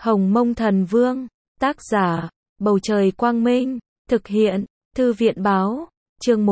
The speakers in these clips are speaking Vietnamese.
Hồng Mông Thần Vương, tác giả, Bầu Trời Quang Minh, thực hiện, Thư viện Báo, chương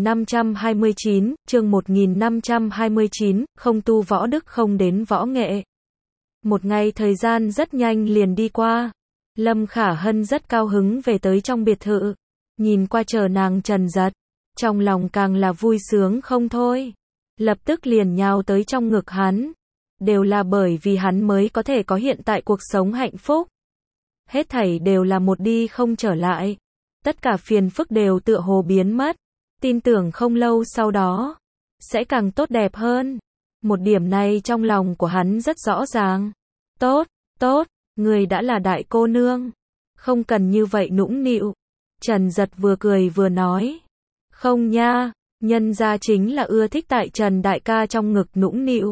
1529, không tu võ đức không đến võ nghệ. Một ngày thời gian rất nhanh liền đi qua, Lâm Khả Hân rất cao hứng về tới trong biệt thự, nhìn qua chờ nàng Trần Dật, trong lòng càng là vui sướng không thôi, lập tức liền nhào tới trong ngực hắn. Đều là bởi vì hắn mới có thể có hiện tại cuộc sống hạnh phúc. Hết thảy đều là một đi không trở lại. Tất cả phiền phức đều tựa hồ biến mất. Tin tưởng không lâu sau đó sẽ càng tốt đẹp hơn. Một điểm này trong lòng của hắn rất rõ ràng. Tốt, tốt, người đã là đại cô nương. Không cần như vậy nũng nịu. Trần Dật vừa cười vừa nói. Không nha, nhân gia chính là ưa thích tại Trần đại ca trong ngực nũng nịu.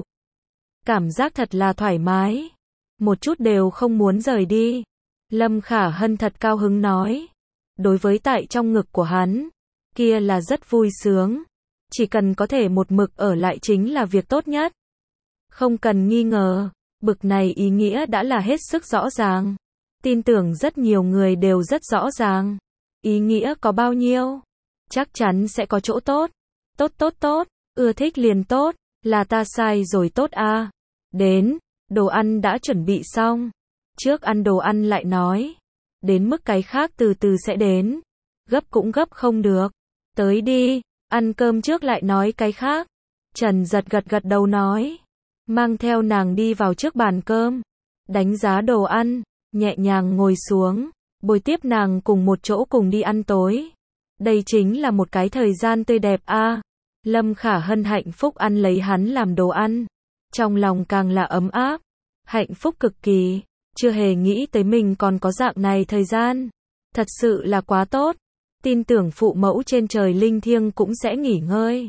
Cảm giác thật là thoải mái. Một chút đều không muốn rời đi. Lâm Khả Hân thật cao hứng nói. Đối với tại trong ngực của hắn, kia là rất vui sướng. Chỉ cần có thể một mực ở lại chính là việc tốt nhất. Không cần nghi ngờ, bực này ý nghĩa đã là hết sức rõ ràng. Tin tưởng rất nhiều người đều rất rõ ràng. Ý nghĩa có bao nhiêu? Chắc chắn sẽ có chỗ tốt. Tốt tốt tốt, ưa thích liền tốt, là ta sai rồi tốt à. Đến, đồ ăn đã chuẩn bị xong. Trước ăn đồ ăn lại nói. Đến mức cái khác từ từ sẽ đến. Gấp cũng gấp không được. Tới đi, ăn cơm trước lại nói cái khác. Trần Dật gật đầu nói. Mang theo nàng đi vào trước bàn cơm. Đánh giá đồ ăn, nhẹ nhàng ngồi xuống. Bồi tiếp nàng cùng một chỗ cùng đi ăn tối. Đây chính là một cái thời gian tươi đẹp a. Lâm Khả Hân hạnh phúc ăn lấy hắn làm đồ ăn. Trong lòng càng là ấm áp, hạnh phúc cực kỳ, chưa hề nghĩ tới mình còn có dạng này thời gian. Thật sự là quá tốt, tin tưởng phụ mẫu trên trời linh thiêng cũng sẽ nghỉ ngơi.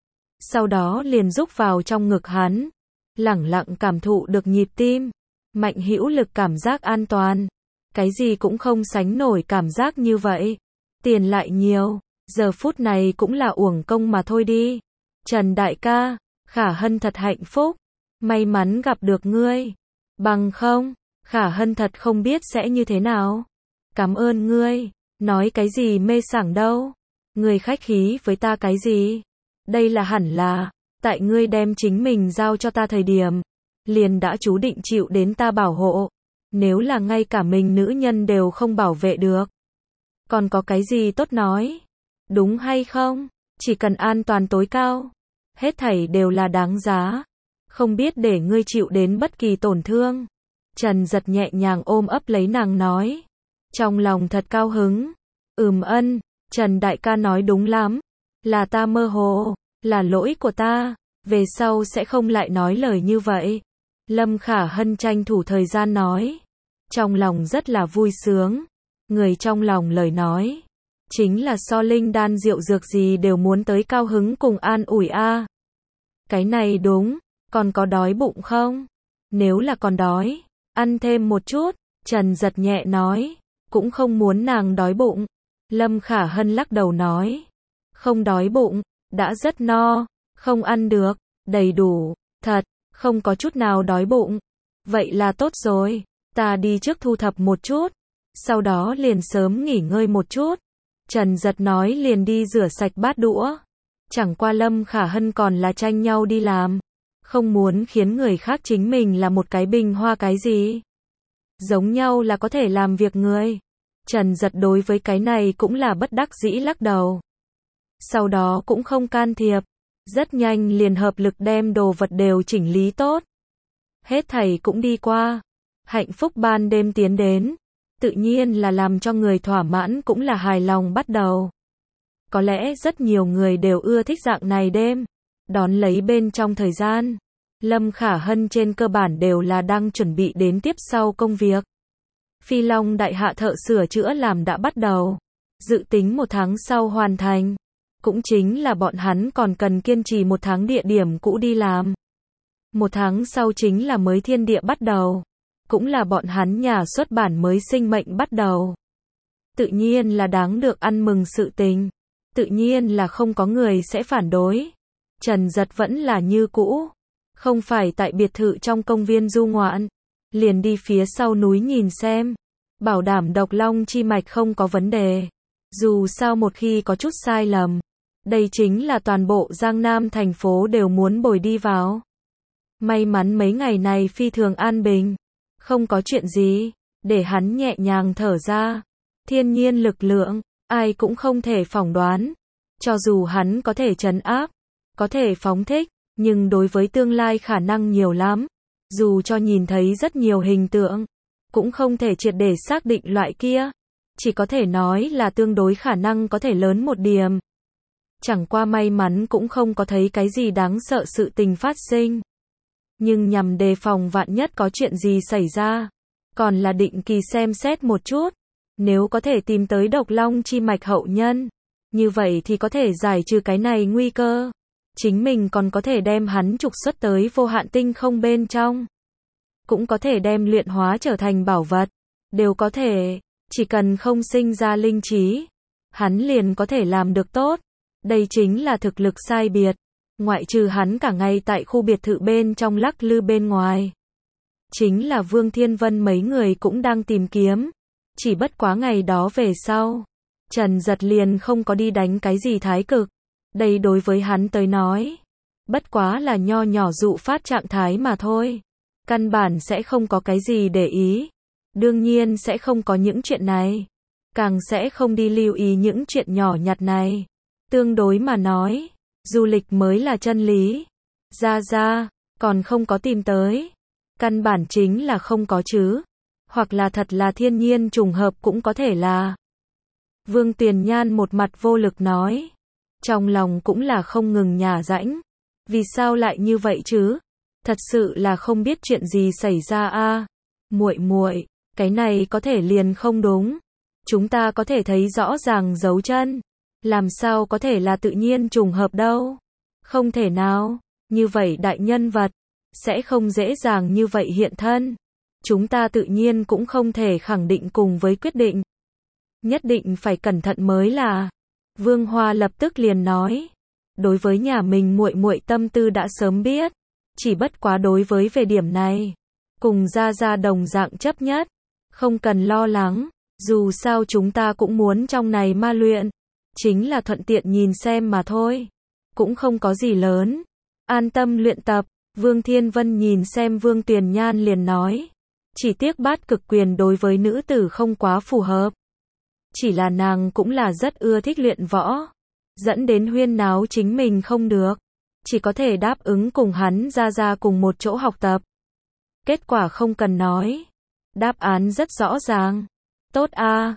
Sau đó liền rúc vào trong ngực hắn, lẳng lặng cảm thụ được nhịp tim, mạnh hữu lực cảm giác an toàn. Cái gì cũng không sánh nổi cảm giác như vậy. Tiền lại nhiều, giờ phút này cũng là uổng công mà thôi đi. Trần đại ca, Khả Hân thật hạnh phúc. May mắn gặp được ngươi. Bằng không, Khả Hân thật không biết sẽ như thế nào. Cảm ơn ngươi. Nói cái gì mê sảng đâu. Ngươi khách khí với ta cái gì. Đây là hẳn là, tại ngươi đem chính mình giao cho ta thời điểm, liền đã chú định chịu đến ta bảo hộ. Nếu là ngay cả mình nữ nhân đều không bảo vệ được, còn có cái gì tốt nói. Đúng hay không? Chỉ cần an toàn tối cao, hết thảy đều là đáng giá. Không biết để ngươi chịu đến bất kỳ tổn thương. Trần Dật nhẹ nhàng ôm ấp lấy nàng nói. Trong lòng thật cao hứng. Ân, Trần đại ca nói đúng lắm. Là ta mơ hồ, là lỗi của ta. Về sau sẽ không lại nói lời như vậy. Lâm Khả Hân tranh thủ thời gian nói. Trong lòng rất là vui sướng. Người trong lòng lời nói. Chính là so linh đan rượu dược gì đều muốn tới cao hứng cùng an ủi a. Cái này đúng. Còn có đói bụng không? Nếu là còn đói, ăn thêm một chút. Trần Dật nhẹ nói. Cũng không muốn nàng đói bụng. Lâm Khả Hân lắc đầu nói. Không đói bụng, đã rất no. Không ăn được, đầy đủ. Thật, không có chút nào đói bụng. Vậy là tốt rồi. Ta đi trước thu thập một chút. Sau đó liền sớm nghỉ ngơi một chút. Trần Dật nói liền đi rửa sạch bát đũa. Chẳng qua Lâm Khả Hân còn là tranh nhau đi làm. Không muốn khiến người khác chính mình là một cái bình hoa cái gì. Giống nhau là có thể làm việc người. Trần Dật đối với cái này cũng là bất đắc dĩ lắc đầu. Sau đó cũng không can thiệp. Rất nhanh liền hợp lực đem đồ vật đều chỉnh lý tốt. Hết thảy cũng đi qua. Hạnh phúc ban đêm tiến đến. Tự nhiên là làm cho người thỏa mãn cũng là hài lòng bắt đầu. Có lẽ rất nhiều người đều ưa thích dạng này đêm. Đón lấy bên trong thời gian, Lâm Khả Hân trên cơ bản đều là đang chuẩn bị đến tiếp sau công việc. Phi Long đại hạ thợ sửa chữa làm đã bắt đầu. Dự tính 1 tháng sau hoàn thành. Cũng chính là bọn hắn còn cần kiên trì 1 tháng địa điểm cũ đi làm. 1 tháng sau chính là mới thiên địa bắt đầu. Cũng là bọn hắn nhà xuất bản mới sinh mệnh bắt đầu. Tự nhiên là đáng được ăn mừng sự tình. Tự nhiên là không có người sẽ phản đối. Trần Dật vẫn là như cũ. Không phải tại biệt thự trong công viên du ngoạn. liền đi phía sau núi nhìn xem, bảo đảm độc long chi mạch không có vấn đề. Dù sao một khi có chút sai lầm, đây chính là toàn bộ Giang Nam thành phố đều muốn bồi đi vào. May mắn mấy ngày này phi thường an bình, không có chuyện gì, để hắn nhẹ nhàng thở ra. Thiên nhiên lực lượng, ai cũng không thể phỏng đoán. Cho dù hắn có thể trấn áp, có thể phóng thích, nhưng đối với tương lai khả năng nhiều lắm. Dù cho nhìn thấy rất nhiều hình tượng, cũng không thể triệt để xác định loại kia. Chỉ có thể nói là tương đối khả năng có thể lớn một điểm. Chẳng qua may mắn cũng không có thấy cái gì đáng sợ sự tình phát sinh. Nhưng nhằm đề phòng vạn nhất có chuyện gì xảy ra, còn là định kỳ xem xét một chút. Nếu có thể tìm tới độc long chi mạch hậu nhân, như vậy thì có thể giải trừ cái này nguy cơ. Chính mình còn có thể đem hắn trục xuất tới vô hạn tinh không bên trong. Cũng có thể đem luyện hóa trở thành bảo vật. Đều có thể, chỉ cần không sinh ra linh trí, hắn liền có thể làm được tốt. Đây chính là thực lực sai biệt. Ngoại trừ hắn cả ngày tại khu biệt thự bên trong lắc lư bên ngoài. Chính là Vương Thiên Vân mấy người cũng đang tìm kiếm. Chỉ bất quá ngày đó về sau, Trần Giật liền không có đi đánh cái gì thái cực. Đây đối với hắn tới nói, bất quá là nho nhỏ dụ phát trạng thái mà thôi. Căn bản sẽ không có cái gì để ý. Đương nhiên sẽ không có những chuyện này. Càng sẽ không đi lưu ý những chuyện nhỏ nhặt này. Tương đối mà nói, du lịch mới là chân lý. Ra, còn không có tìm tới. Căn bản chính là không có chứ. Hoặc là thật là thiên nhiên trùng hợp cũng có thể là. Vương Tuyền Nhan một mặt vô lực nói. Trong lòng cũng là không ngừng nhả rãnh. Vì sao lại như vậy chứ? Thật sự là không biết chuyện gì xảy ra a. Muội, cái này có thể liền không đúng. Chúng ta có thể thấy rõ ràng dấu chân. Làm sao có thể là tự nhiên trùng hợp đâu? Không thể nào. Như vậy đại nhân vật sẽ không dễ dàng như vậy hiện thân. Chúng ta tự nhiên cũng không thể khẳng định cùng với quyết định. Nhất định phải cẩn thận mới là. Vương Hoa lập tức liền nói. Đối với nhà mình muội tâm tư đã sớm biết. Chỉ bất quá đối với về điểm này, cùng ra đồng dạng chấp nhất. Không cần lo lắng. Dù sao chúng ta cũng muốn trong này ma luyện. Chính là thuận tiện nhìn xem mà thôi. Cũng không có gì lớn. An tâm luyện tập. Vương Thiên Vân nhìn xem Vương Tuyền Nhan liền nói. Chỉ tiếc bát cực quyền đối với nữ tử không quá phù hợp. Chỉ là nàng cũng là rất ưa thích luyện võ. Dẫn đến huyên náo chính mình không được. Chỉ có thể đáp ứng cùng hắn ra cùng một chỗ học tập. Kết quả không cần nói. Đáp án rất rõ ràng. Tốt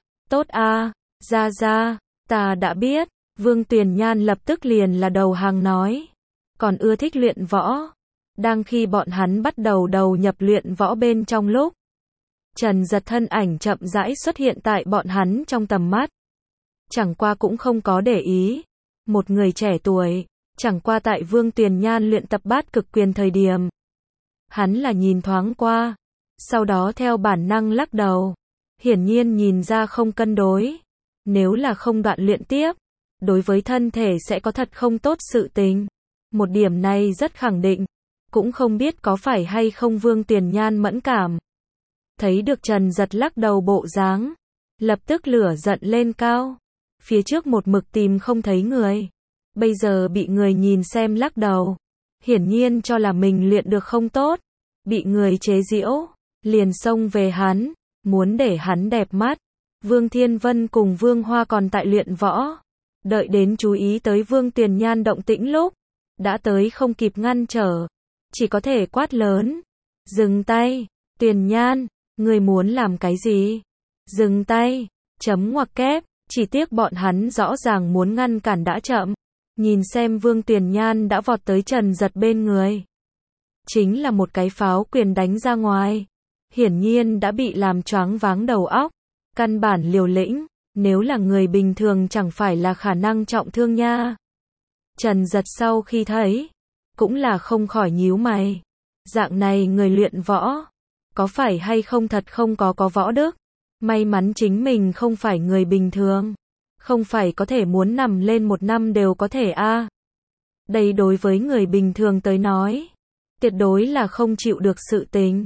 a, ra, ta đã biết. Vương Tuyền Nhan lập tức liền là đầu hàng nói. Còn ưa thích luyện võ. Đang khi bọn hắn bắt đầu nhập luyện võ bên trong lúc. Trần Giật thân ảnh chậm rãi xuất hiện tại bọn hắn trong tầm mắt. Chẳng qua cũng không có để ý. Một người trẻ tuổi, chẳng qua tại Vương Tuyền Nhan luyện tập bát cực quyền thời điểm. Hắn là nhìn thoáng qua. Sau đó theo bản năng lắc đầu. Hiển nhiên nhìn ra không cân đối. Nếu là không đoạn luyện tiếp, đối với thân thể sẽ có thật không tốt sự tình. Một điểm này rất khẳng định. Cũng không biết có phải hay không Vương Tuyền Nhan mẫn cảm. Thấy được Trần Giật lắc đầu bộ dáng, lập tức lửa giận lên cao. Phía trước một mực tìm không thấy người. Bây giờ bị người nhìn xem lắc đầu. Hiển nhiên cho là mình luyện được không tốt. Bị người chế giễu. Liền xông về hắn. Muốn để hắn đẹp mắt. Vương Thiên Vân cùng Vương Hoa còn tại luyện võ. Đợi đến chú ý tới Vương Tuyền Nhan động tĩnh lúc. Đã tới không kịp ngăn trở. Chỉ có thể quát lớn. Dừng tay. Tuyền Nhan. Người muốn làm cái gì? Dừng tay. Chấm ngoặc kép. Chỉ tiếc bọn hắn rõ ràng muốn ngăn cản đã chậm. Nhìn xem Vương Tuyền Nhan đã vọt tới Trần Giật bên người. Chính là một cái pháo quyền đánh ra ngoài. Hiển nhiên đã bị làm choáng váng đầu óc. Căn bản liều lĩnh. Nếu là người bình thường chẳng phải là khả năng trọng thương nha. Trần Giật sau khi thấy. Cũng là không khỏi nhíu mày. Dạng này người luyện võ. Có phải hay không thật không có võ đức. May mắn chính mình không phải người bình thường. Không phải có thể muốn nằm lên một năm đều có thể a. Đây đối với người bình thường tới nói. Tuyệt đối là không chịu được sự tình.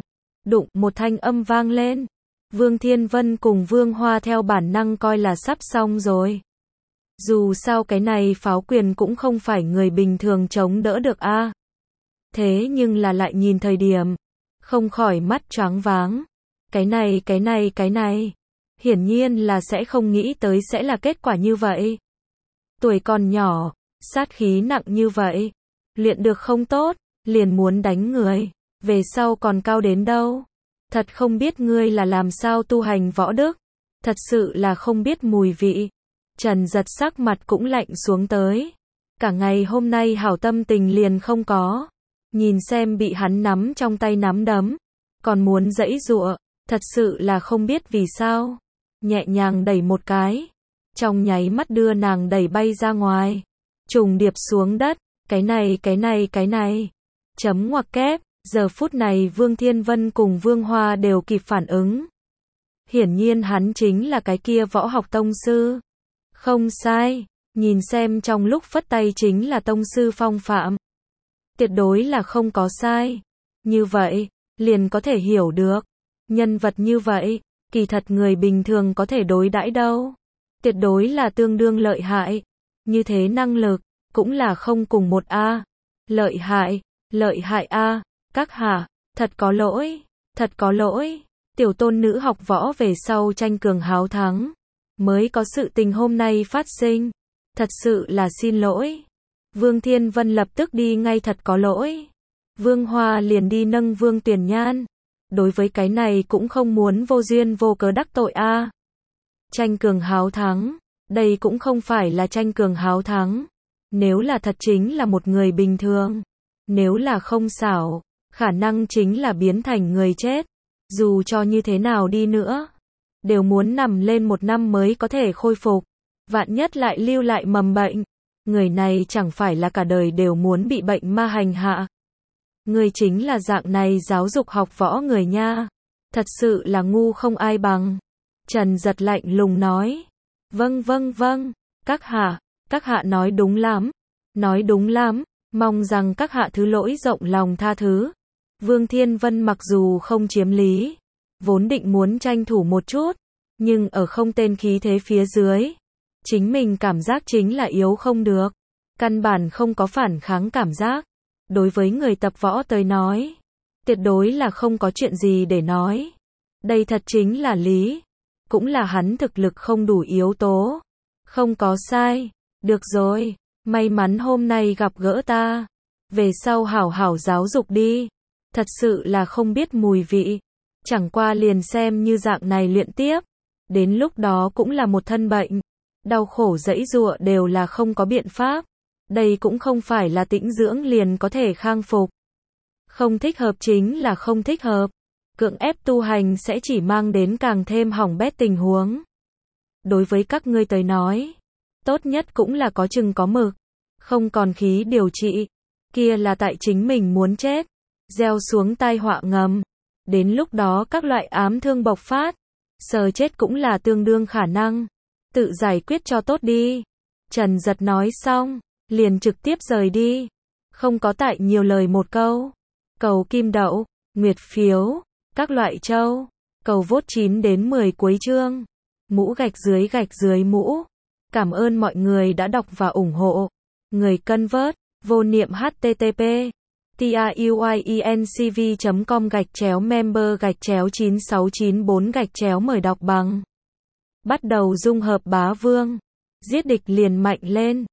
Đụng, một thanh âm vang lên. Vương Thiên Vân cùng Vương Hoa theo bản năng coi là sắp xong rồi. Dù sao cái này pháo quyền cũng không phải người bình thường chống đỡ được a. Thế nhưng là lại nhìn thời điểm, không khỏi mắt choáng váng. Cái này. Hiển nhiên là sẽ không nghĩ tới sẽ là kết quả như vậy. Tuổi còn nhỏ, sát khí nặng như vậy. Luyện được không tốt, liền muốn đánh người. Về sau còn cao đến đâu. Thật không biết ngươi là làm sao tu hành võ đức. Thật sự là không biết mùi vị. Trần Giật sắc mặt cũng lạnh xuống tới. Cả ngày hôm nay hảo tâm tình liền không có. Nhìn xem bị hắn nắm trong tay nắm đấm. Còn muốn giãy giụa. Thật sự là không biết vì sao. Nhẹ nhàng đẩy một cái. Trong nháy mắt đưa nàng đẩy bay ra ngoài. Trùng điệp xuống đất. Cái này. Chấm ngoặc kép. Giờ phút này Vương Thiên Vân cùng Vương Hoa đều kịp phản ứng. Hiển nhiên hắn chính là cái kia võ học tông sư. Không sai. Nhìn xem trong lúc phất tay chính là tông sư phong phạm. Tuyệt đối là không có sai. Như vậy, liền có thể hiểu được. Nhân vật như vậy, kỳ thật người bình thường có thể đối đãi đâu. Tuyệt đối là tương đương lợi hại. Như thế năng lực, cũng là không cùng một a. Lợi hại a. Các hạ, thật có lỗi. Tiểu tôn nữ học võ về sau tranh cường háo thắng. Mới có sự tình hôm nay phát sinh. Thật sự là xin lỗi. Vương Thiên Vân lập tức đi ngay thật có lỗi. Vương Hoa liền đi nâng Vương Tuyền Nhan. Đối với cái này cũng không muốn vô duyên vô cớ đắc tội a. Tranh cường háo thắng. Đây cũng không phải là tranh cường háo thắng. Nếu là thật chính là một người bình thường. Nếu là không xảo, khả năng chính là biến thành người chết. Dù cho như thế nào đi nữa, đều muốn nằm lên 1 năm mới có thể khôi phục. Vạn nhất lại lưu lại mầm bệnh. Người này chẳng phải là cả đời đều muốn bị bệnh ma hành hạ. Người chính là dạng này giáo dục học võ người nha. Thật sự là ngu không ai bằng. Trần Giật lạnh lùng nói. Vâng. Các hạ nói đúng lắm. Mong rằng các hạ thứ lỗi rộng lòng tha thứ. Vương Thiên Vân mặc dù không chiếm lý, vốn định muốn tranh thủ một chút, nhưng ở không tên khí thế phía dưới, chính mình cảm giác chính là yếu không được, căn bản không có phản kháng cảm giác. Đối với người tập võ tới nói, tuyệt đối là không có chuyện gì để nói. Đây thật chính là lý, cũng là hắn thực lực không đủ yếu tố. Không có sai, được rồi, may mắn hôm nay gặp gỡ ta, về sau hảo hảo giáo dục đi. Thật sự là không biết mùi vị. Chẳng qua liền xem như dạng này luyện tiếp. Đến lúc đó cũng là một thân bệnh. Đau khổ giãy giụa đều là không có biện pháp. Đây cũng không phải là tĩnh dưỡng liền có thể khang phục. Không thích hợp chính là không thích hợp. Cưỡng ép tu hành sẽ chỉ mang đến càng thêm hỏng bét tình huống. Đối với các ngươi tới nói, tốt nhất cũng là có chừng có mực. Không còn khí điều trị. Kia là tại chính mình muốn chết. Gieo xuống tai họa ngầm. Đến lúc đó các loại ám thương bộc phát. Sờ chết cũng là tương đương khả năng. Tự giải quyết cho tốt đi. Trần Giật nói xong, liền trực tiếp rời đi. Không có tại nhiều lời một câu. Cầu kim đậu, nguyệt phiếu, các loại châu. Cầu vote 9 đến 10 cuối chương. Mũ gạch dưới mũ. Cảm ơn mọi người đã đọc và ủng hộ. Người cân vớt, vô niệm http tiuyecv.com/member/9694- mời đọc bằng. Bắt đầu dung hợp bá vương. Giết địch liền mạnh lên.